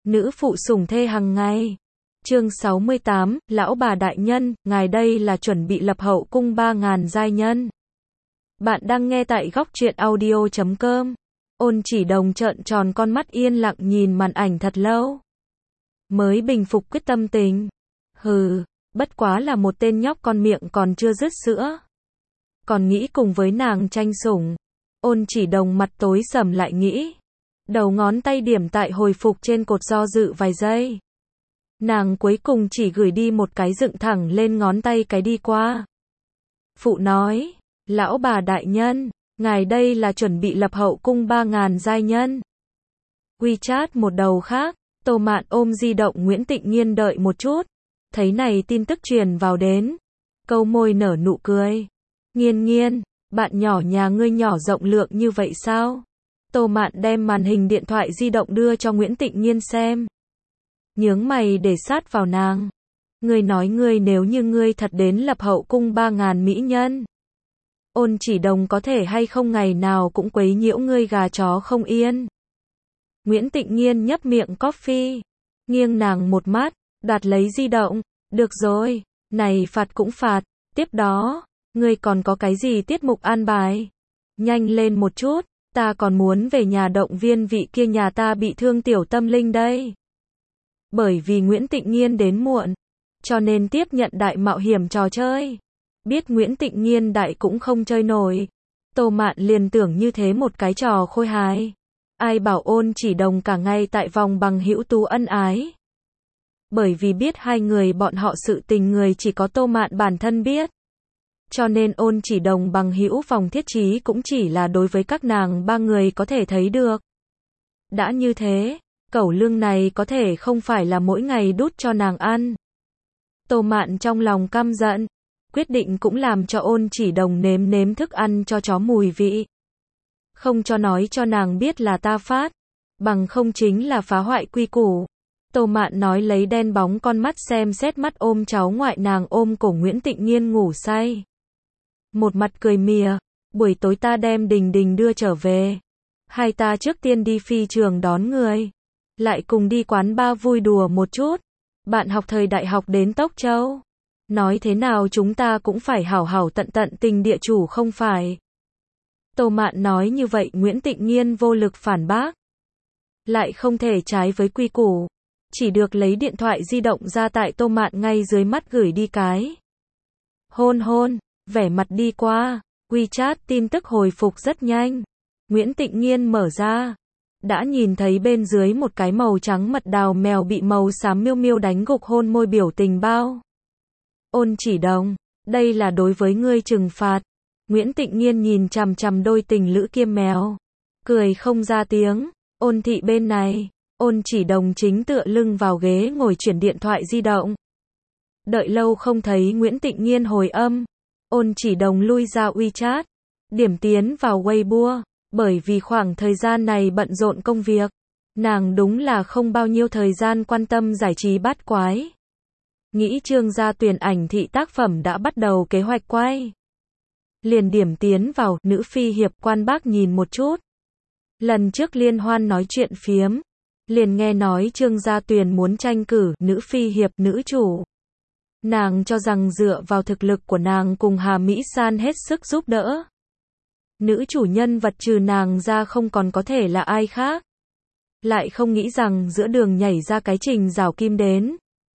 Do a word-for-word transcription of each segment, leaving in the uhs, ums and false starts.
nữ phụ sủng thê hàng ngày. Chương sáu mươi tám, lão bà đại nhân, ngài đây là chuẩn bị lập hậu cung ba ngàn giai nhân. Bạn đang nghe tại góc truyện audio chấm com. Ôn Chỉ Đồng trợn tròn con mắt yên lặng nhìn màn ảnh thật lâu. Mới bình phục quyết tâm tình. Hừ, bất quá là một tên nhóc con miệng còn chưa dứt sữa. Còn nghĩ cùng với nàng tranh sủng. Ôn Chỉ Đồng mặt tối sầm lại nghĩ. Đầu ngón tay điểm tại hồi phục trên cột do dự vài giây. Nàng cuối cùng chỉ gửi đi một cái dựng thẳng lên ngón tay cái đi qua. Phụ nói, lão bà đại nhân, ngài đây là chuẩn bị lập hậu cung ba ngàn giai nhân. WeChat một đầu khác, Tô Mạn ôm di động Nguyễn Tịnh Nhiên đợi một chút. Thấy này tin tức truyền vào đến. Câu môi nở nụ cười. Nhiên Nhiên, bạn nhỏ nhà ngươi nhỏ rộng lượng như vậy sao? Tô Mạn đem màn hình điện thoại di động đưa cho Nguyễn Tịnh Nhiên xem. Nhướng mày để sát vào nàng. Ngươi nói ngươi nếu như ngươi thật đến lập hậu cung ba ngàn mỹ nhân. Ôn Chỉ Đồng có thể hay không ngày nào cũng quấy nhiễu ngươi gà chó không yên. Nguyễn Tịnh Nhiên nhấp miệng coffee. Nghiêng nàng một mắt, đoạt lấy di động. Được rồi, này phạt cũng phạt. Tiếp đó, ngươi còn có cái gì tiết mục an bài? Nhanh lên một chút, ta còn muốn về nhà động viên vị kia nhà ta bị thương tiểu tâm linh đây. Bởi vì Nguyễn Tịnh Nhiên đến muộn, cho nên tiếp nhận đại mạo hiểm trò chơi. Biết Nguyễn Tịnh Nhiên đại cũng không chơi nổi. Tô Mạn liền tưởng như thế một cái trò khôi hài. Ai bảo Ôn Chỉ Đồng cả ngày tại vòng bằng hữu tú ân ái. Bởi vì biết hai người bọn họ sự tình người chỉ có Tô Mạn bản thân biết. Cho nên Ôn Chỉ Đồng bằng hữu vòng thiết trí cũng chỉ là đối với các nàng ba người có thể thấy được. Đã như thế, cẩu lương này có thể không phải là mỗi ngày đút cho nàng ăn. Tô Mạn trong lòng căm giận, quyết định cũng làm cho Ôn Chỉ Đồng nếm nếm thức ăn cho chó mùi vị. Không cho nói cho nàng biết là ta phát, bằng không chính là phá hoại quy củ. Tô Mạn nói lấy đen bóng con mắt xem xét mắt ôm cháu ngoại nàng ôm cổ Nguyễn Tịnh Nhiên ngủ say. Một mặt cười mỉa, buổi tối ta đem Đình Đình đưa trở về. Hai ta trước tiên đi phi trường đón người. Lại cùng đi quán bar vui đùa một chút. Bạn học thời đại học đến Tốc Châu. Nói thế nào chúng ta cũng phải hảo hảo tận tận tình địa chủ không phải. Tô Mạn nói như vậy Nguyễn Tịnh Nhiên vô lực phản bác. Lại không thể trái với quy củ. Chỉ được lấy điện thoại di động ra tại Tô Mạn ngay dưới mắt gửi đi cái. Hôn hôn, vẻ mặt đi qua. WeChat tin tức hồi phục rất nhanh. Nguyễn Tịnh Nhiên mở ra. Đã nhìn thấy bên dưới một cái màu trắng mật đào mèo bị màu xám miêu miêu đánh gục hôn môi biểu tình bao. Ôn Chỉ Đồng, đây là đối với ngươi trừng phạt. Nguyễn Tịnh Nhiên nhìn chằm chằm đôi tình lữ kia mèo. Cười không ra tiếng. Ôn thị bên này. Ôn Chỉ Đồng chính tựa lưng vào ghế ngồi chuyển điện thoại di động. Đợi lâu không thấy Nguyễn Tịnh Nhiên hồi âm. Ôn Chỉ Đồng lui ra WeChat. Điểm tiến vào Weibo. Bởi vì khoảng thời gian này bận rộn công việc. Nàng đúng là không bao nhiêu thời gian quan tâm giải trí bát quái. Nghĩ Trương gia tuyển ảnh thị tác phẩm đã bắt đầu kế hoạch quay. Liền điểm tiến vào nữ phi hiệp quan bác nhìn một chút. Lần trước liên hoan nói chuyện phiếm. Liền nghe nói Trương gia tuyển muốn tranh cử nữ phi hiệp nữ chủ. Nàng cho rằng dựa vào thực lực của nàng cùng Hà Mỹ San hết sức giúp đỡ. Nữ chủ nhân vật trừ nàng ra không còn có thể là ai khác. Lại không nghĩ rằng giữa đường nhảy ra cái Trình Giảo Kim đến.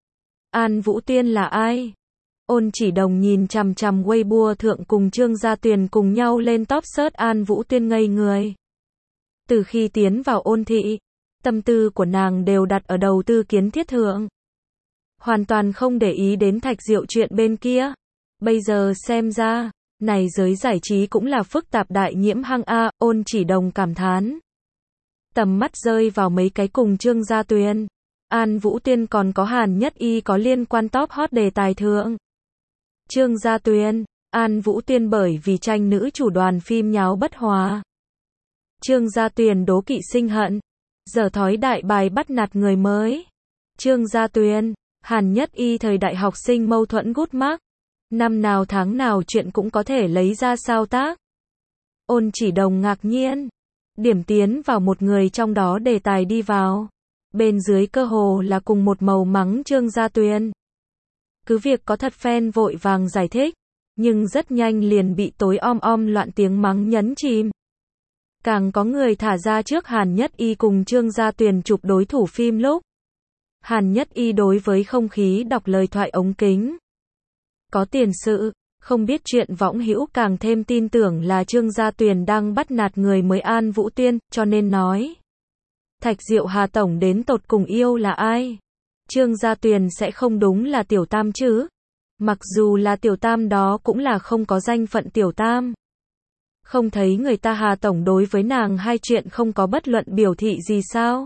An Vũ Tuyên là ai? Ôn Chỉ Đồng nhìn chằm chằm Weibo thượng cùng Trương gia tuyển cùng nhau lên top search An Vũ Tuyên ngây người. Từ khi tiến vào ôn thị, tâm tư của nàng đều đặt ở đầu tư kiến thiết thượng. Hoàn toàn không để ý đến Thạch Diệu chuyện bên kia. Bây giờ xem ra, này giới giải trí cũng là phức tạp đại nhiễm hăng a, Ôn Chỉ Đồng cảm thán. Tầm mắt rơi vào mấy cái cùng Trương gia tuyển. An Vũ Tuyên còn có Hàn Nhất Y có liên quan top hot đề tài thượng. Trương gia tuyển, An Vũ Tuyên bởi vì tranh nữ chủ đoàn phim nháo bất hòa. Trương gia tuyển đố kỵ sinh hận. Giờ thói đại bài bắt nạt người mới. Trương gia tuyển, Hàn Nhất Y thời đại học sinh mâu thuẫn gút mắc. Năm nào tháng nào chuyện cũng có thể lấy ra sao tác. Ôn Chỉ Đồng ngạc nhiên. Điểm tiến vào một người trong đó đề tài đi vào. Bên dưới cơ hồ là cùng một màu mắng Trương Gia Tuyền. Cứ việc có thật fan vội vàng giải thích, nhưng rất nhanh liền bị tối om om loạn tiếng mắng nhấn chìm. Càng có người thả ra trước Hàn Nhất Y cùng Trương Gia Tuyền chụp đối thủ phim lúc. Hàn Nhất Y đối với không khí đọc lời thoại ống kính. Có tiền sự, không biết chuyện võng hữu càng thêm tin tưởng là Trương Gia Tuyền đang bắt nạt người mới An Vũ Tuyên, cho nên nói. Thạch Diệu Hà Tổng đến tột cùng yêu là ai? Trương Gia Tuyền sẽ không đúng là tiểu tam chứ? Mặc dù là tiểu tam đó cũng là không có danh phận tiểu tam. Không thấy người ta Hà Tổng đối với nàng hai chuyện không có bất luận biểu thị gì sao?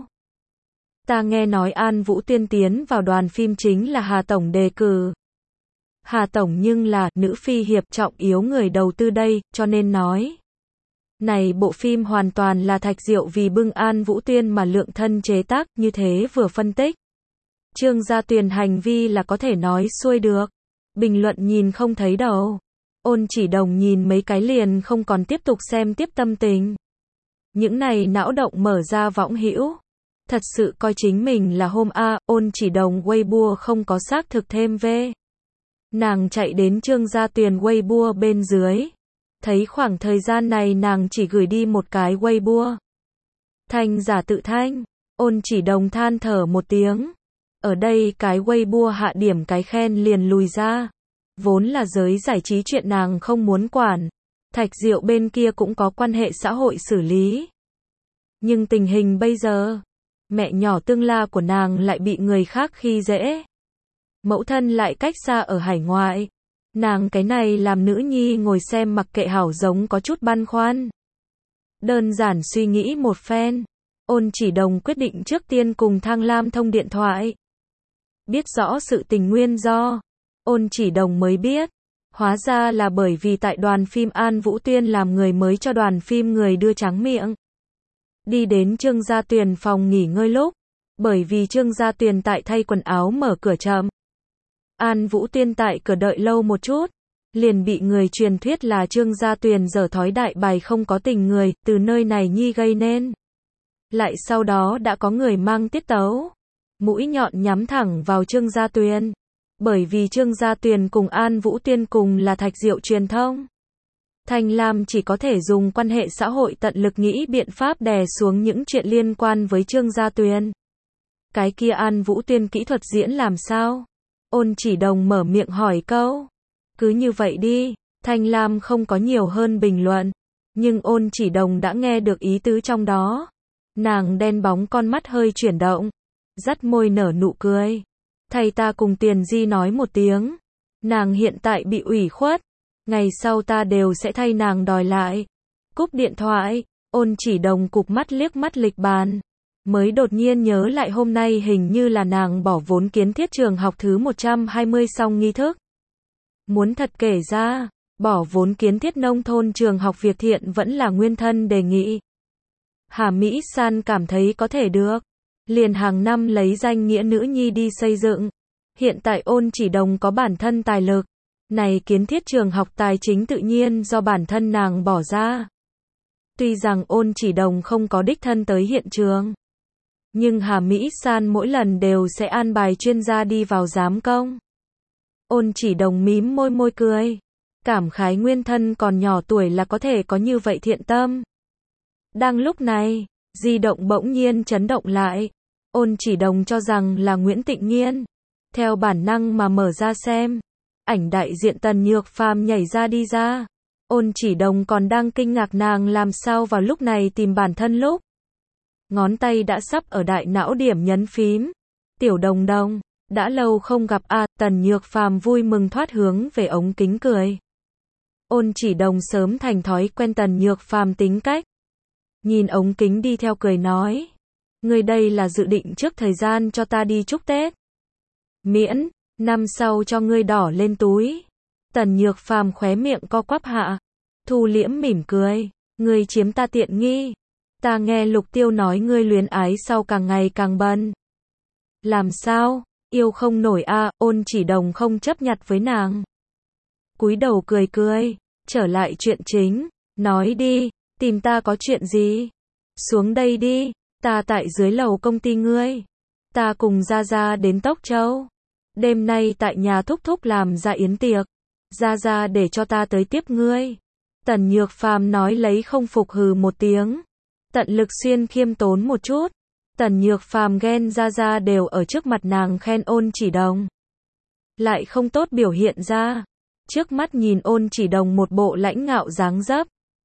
Ta nghe nói An Vũ Tuyên tiến vào đoàn phim chính là Hà Tổng đề cử. Hà Tổng nhưng là nữ phi hiệp trọng yếu người đầu tư đây, cho nên nói. Này bộ phim hoàn toàn là Thạch Diệu vì bưng An Vũ Tuyên mà lượng thân chế tác, như thế vừa phân tích. Trương Gia Tuyền hành vi là có thể nói xuôi được. Bình luận nhìn không thấy đâu. Ôn Chỉ Đồng nhìn mấy cái liền không còn tiếp tục xem tiếp tâm tình. Những này não động mở ra võng hữu. Thật sự coi chính mình là hôm A, Ôn Chỉ Đồng Weibo không có xác thực thêm về. Nàng chạy đến Trương Gia Tuyền Weibo bên dưới. Thấy khoảng thời gian này nàng chỉ gửi đi một cái Weibo. Thanh giả tự thanh. Ôn Chỉ Đồng than thở một tiếng. Ở đây cái Weibo hạ điểm cái khen liền lùi ra. Vốn là giới giải trí chuyện nàng không muốn quản. Thạch Diệu bên kia cũng có quan hệ xã hội xử lý. Nhưng tình hình bây giờ, mẹ nhỏ tương la của nàng lại bị người khác khi dễ. Mẫu thân lại cách xa ở hải ngoại. Nàng cái này làm nữ nhi ngồi xem mặc kệ hảo giống có chút băn khoăn. Đơn giản suy nghĩ một phen. Ôn Chỉ Đồng quyết định trước tiên cùng Thang Lam thông điện thoại. Biết rõ sự tình nguyên do. Ôn Chỉ Đồng mới biết. Hóa ra là bởi vì tại đoàn phim An Vũ Tuyên làm người mới cho đoàn phim người đưa trắng miệng. Đi đến Trương Gia Tuyền phòng nghỉ ngơi lúc. Bởi vì Trương Gia Tuyền tại thay quần áo mở cửa chậm. An Vũ Tuyên tại cửa đợi lâu một chút. Liền bị người truyền thuyết là Trương Gia Tuyền dở thói đại bài không có tình người, từ nơi này nhi gây nên. Lại sau đó đã có người mang tiết tấu. Mũi nhọn nhắm thẳng vào Trương Gia Tuyền. Bởi vì Trương Gia Tuyền cùng An Vũ Tuyên cùng là Thạch Diệu truyền thông. Thanh Lam chỉ có thể dùng quan hệ xã hội tận lực nghĩ biện pháp đè xuống những chuyện liên quan với Trương Gia Tuyền. Cái kia An Vũ Tuyên kỹ thuật diễn làm sao? Ôn Chỉ Đồng mở miệng hỏi câu. Cứ như vậy đi, Thanh Lam không có nhiều hơn bình luận. Nhưng Ôn Chỉ Đồng đã nghe được ý tứ trong đó. Nàng đen bóng con mắt hơi chuyển động. Dắt môi nở nụ cười. Thầy ta cùng Tiền Di nói một tiếng. Nàng hiện tại bị ủy khuất. Ngày sau ta đều sẽ thay nàng đòi lại. Cúp điện thoại, Ôn Chỉ Đồng cụp mắt liếc mắt lịch bàn. Mới đột nhiên nhớ lại hôm nay hình như là nàng bỏ vốn kiến thiết trường học thứ một trăm hai mươi xong nghi thức. Muốn thật kể ra, bỏ vốn kiến thiết nông thôn trường học Việt Thiện vẫn là nguyên thân đề nghị. Hà Mỹ San cảm thấy có thể được. Liền hàng năm lấy danh nghĩa nữ nhi đi xây dựng. Hiện tại Ôn Chỉ Đồng có bản thân tài lực. Này kiến thiết trường học tài chính tự nhiên do bản thân nàng bỏ ra. Tuy rằng Ôn Chỉ Đồng không có đích thân tới hiện trường. Nhưng Hà Mỹ San mỗi lần đều sẽ an bài chuyên gia đi vào giám công. Ôn Chỉ Đồng mím môi môi cười. Cảm khái nguyên thân còn nhỏ tuổi là có thể có như vậy thiện tâm. Đang lúc này, di động bỗng nhiên chấn động lại. Ôn Chỉ Đồng cho rằng là Nguyễn Tịnh Nghiên. Theo bản năng mà mở ra xem. Ảnh đại diện Tần Nhược Phàm nhảy ra đi ra. Ôn Chỉ Đồng còn đang kinh ngạc nàng làm sao vào lúc này tìm bản thân lúc. Ngón tay đã sắp ở đại não điểm nhấn phím. Tiểu Đồng Đồng, đã lâu không gặp a. À, Tần Nhược Phàm vui mừng thoát hướng về ống kính cười. Ôn Chỉ Đồng sớm thành thói quen Tần Nhược Phàm tính cách. Nhìn ống kính đi theo cười nói. Người đây là dự định trước thời gian cho ta đi chúc Tết. Miễn, năm sau cho ngươi đỏ lên túi. Tần Nhược Phàm khóe miệng co quắp hạ. Thu liễm mỉm cười. Ngươi chiếm ta tiện nghi. Ta nghe Lục Tiêu nói ngươi luyến ái sau càng ngày càng bận. Làm sao? Yêu không nổi a. À, Ôn Chỉ Đồng không chấp nhặt với nàng. Cúi đầu cười cười. Trở lại chuyện chính. Nói đi, tìm ta có chuyện gì? Xuống đây đi. Ta tại dưới lầu công ty ngươi. ta cùng Gia Gia đến Tốc Châu. Đêm nay tại nhà thúc thúc làm ra yến tiệc. Gia Gia để cho ta tới tiếp ngươi. Tần Nhược Phàm nói lấy không phục hừ một tiếng. Tận Lực Xuyên khiêm tốn một chút. Tần Nhược Phàm ghen Gia Gia đều ở trước mặt nàng khen Ôn Chỉ Đồng. Lại không tốt biểu hiện ra. Trước mắt nhìn Ôn Chỉ Đồng một bộ lãnh ngạo dáng dấp.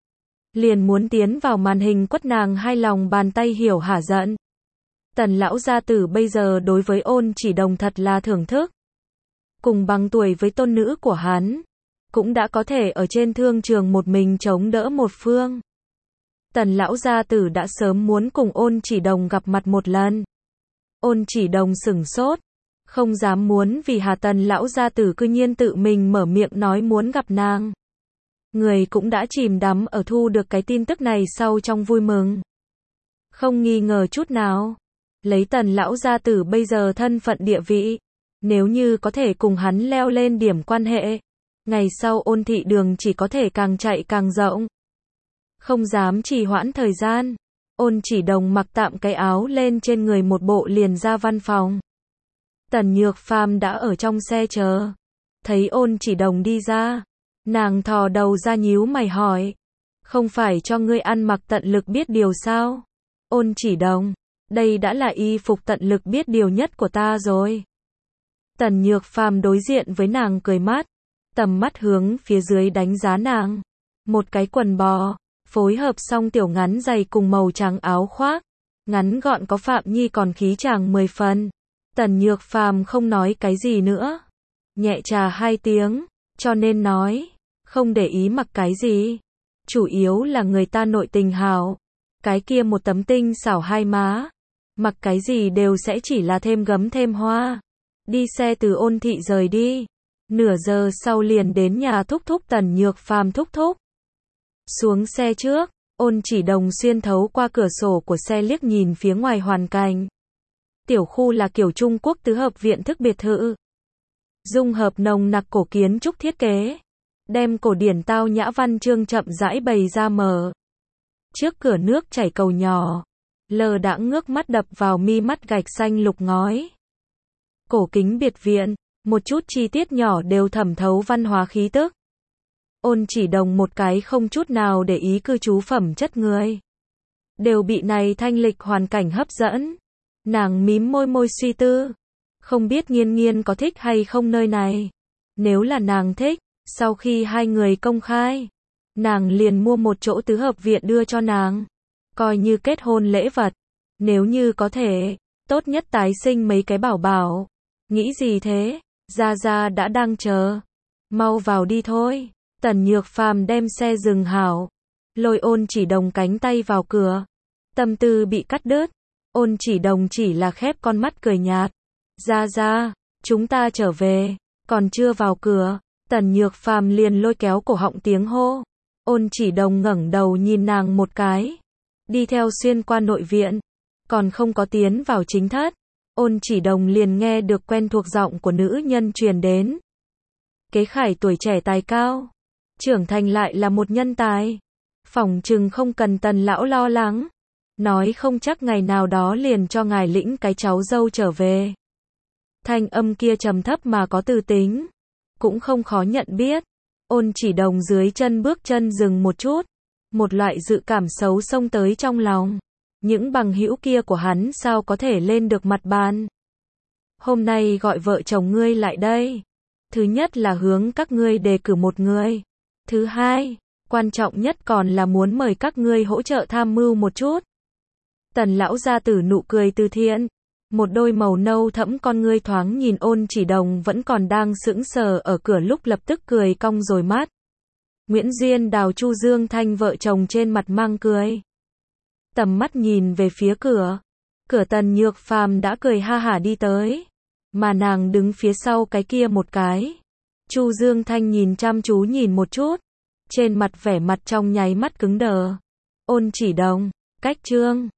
Liền muốn tiến vào màn hình quất nàng hai lòng bàn tay hiểu hả giận. Tần lão gia tử bây giờ đối với Ôn Chỉ Đồng thật là thưởng thức. Cùng bằng tuổi với tôn nữ của hắn. Cũng đã có thể ở trên thương trường một mình chống đỡ một phương. Tần lão gia tử đã sớm muốn cùng Ôn Chỉ Đồng gặp mặt một lần. Ôn Chỉ Đồng sửng sốt. Không dám muốn vì hà Tần lão gia tử cư nhiên tự mình mở miệng nói muốn gặp nàng. Người cũng đã chìm đắm ở thu được cái tin tức này sau trong vui mừng. Không nghi ngờ chút nào. Lấy Tần lão gia tử bây giờ thân phận địa vị. Nếu như có thể cùng hắn leo lên điểm quan hệ. Ngày sau Ôn thị đường chỉ có thể càng chạy càng rộng. Không dám trì hoãn thời gian. Ôn Chỉ Đồng mặc tạm cái áo lên trên người một bộ liền ra văn phòng. Tần Nhược Phàm đã ở trong xe chờ. Thấy Ôn Chỉ Đồng đi ra. Nàng thò đầu ra nhíu mày hỏi. Không phải cho ngươi ăn mặc tận lực biết điều sao? Ôn Chỉ Đồng. Đây đã là y phục tận lực biết điều nhất của ta rồi. Tần Nhược Phàm đối diện với nàng cười mát. Tầm mắt hướng phía dưới đánh giá nàng. Một cái quần bò. Phối hợp xong tiểu ngắn dày cùng màu trắng áo khoác. Ngắn gọn có Phạm Nhi còn khí chàng mười phần. Tần Nhược Phàm không nói cái gì nữa. Nhẹ trà hai tiếng. Cho nên nói. Không để ý mặc cái gì. Chủ yếu là người ta nội tình hào. Cái kia một tấm tinh xảo hai má. Mặc cái gì đều sẽ chỉ là thêm gấm thêm hoa. Đi xe từ Ôn thị rời đi. Nửa giờ sau liền đến nhà thúc thúc Tần Nhược Phàm thúc thúc. Xuống xe trước, Ôn Chỉ Đồng xuyên thấu qua cửa sổ của xe liếc nhìn phía ngoài hoàn cảnh. Tiểu khu là kiểu Trung Quốc tứ hợp viện thức biệt thự. Dung hợp nồng nặc cổ kiến trúc thiết kế. Đem cổ điển tao nhã văn chương chậm rãi bày ra mở. Trước cửa nước chảy cầu nhỏ. Lờ đãng ngước mắt đập vào mi mắt gạch xanh lục ngói. Cổ kính biệt viện. Một chút chi tiết nhỏ đều thẩm thấu văn hóa khí tức. Ôn Chỉ Đồng một cái không chút nào để ý cư trú phẩm chất người. Đều bị này thanh lịch hoàn cảnh hấp dẫn. Nàng mím môi môi suy tư. Không biết Nghiên Nghiên có thích hay không nơi này. Nếu là nàng thích, sau khi hai người công khai, nàng liền mua một chỗ tứ hợp viện đưa cho nàng. Coi như kết hôn lễ vật. Nếu như có thể, tốt nhất tái sinh mấy cái bảo bảo. Nghĩ gì thế? Gia Gia đã đang chờ. Mau vào đi thôi. Tần Nhược Phàm đem xe dừng hảo. Lôi Ôn Chỉ Đồng cánh tay vào cửa. Tâm tư bị cắt đứt. Ôn Chỉ Đồng chỉ là khép con mắt cười nhạt. Gia Gia, chúng ta trở về. Còn chưa vào cửa. Tần Nhược Phàm liền lôi kéo cổ họng tiếng hô. Ôn Chỉ Đồng ngẩng đầu nhìn nàng một cái. Đi theo xuyên qua nội viện. Còn không có tiến vào chính thất. Ôn Chỉ Đồng liền nghe được quen thuộc giọng của nữ nhân truyền đến. Kế Khải tuổi trẻ tài cao. Trưởng thành lại là một nhân tài. Phỏng chừng không cần Tần lão lo lắng. Nói không chắc ngày nào đó liền cho ngài lĩnh cái cháu dâu trở về. Thanh âm kia trầm thấp mà có từ tính. Cũng không khó nhận biết. Ôn Chỉ Đồng dưới chân bước chân dừng một chút. Một loại dự cảm xấu xông tới trong lòng. Những bằng hữu kia của hắn sao có thể lên được mặt bàn. Hôm nay gọi vợ chồng ngươi lại đây. Thứ nhất là hướng các ngươi đề cử một người. Thứ hai, quan trọng nhất còn là muốn mời các ngươi hỗ trợ tham mưu một chút. Tần lão gia tử nụ cười từ thiện. Một đôi màu nâu thẫm con ngươi thoáng nhìn Ôn Chỉ Đồng vẫn còn đang sững sờ ở cửa lúc lập tức cười cong rồi mắt. Nguyễn Duyên Đào Chu Dương Thanh vợ chồng trên mặt mang cười. Tầm mắt nhìn về phía cửa. Cửa Tần Nhược Phàm đã cười ha hả đi tới. Mà nàng đứng phía sau cái kia một cái. Chu Dương Thanh nhìn chăm chú nhìn một chút. Trên mặt vẻ mặt trong nháy mắt cứng đờ. Ôn Chỉ Đồng, cách trương.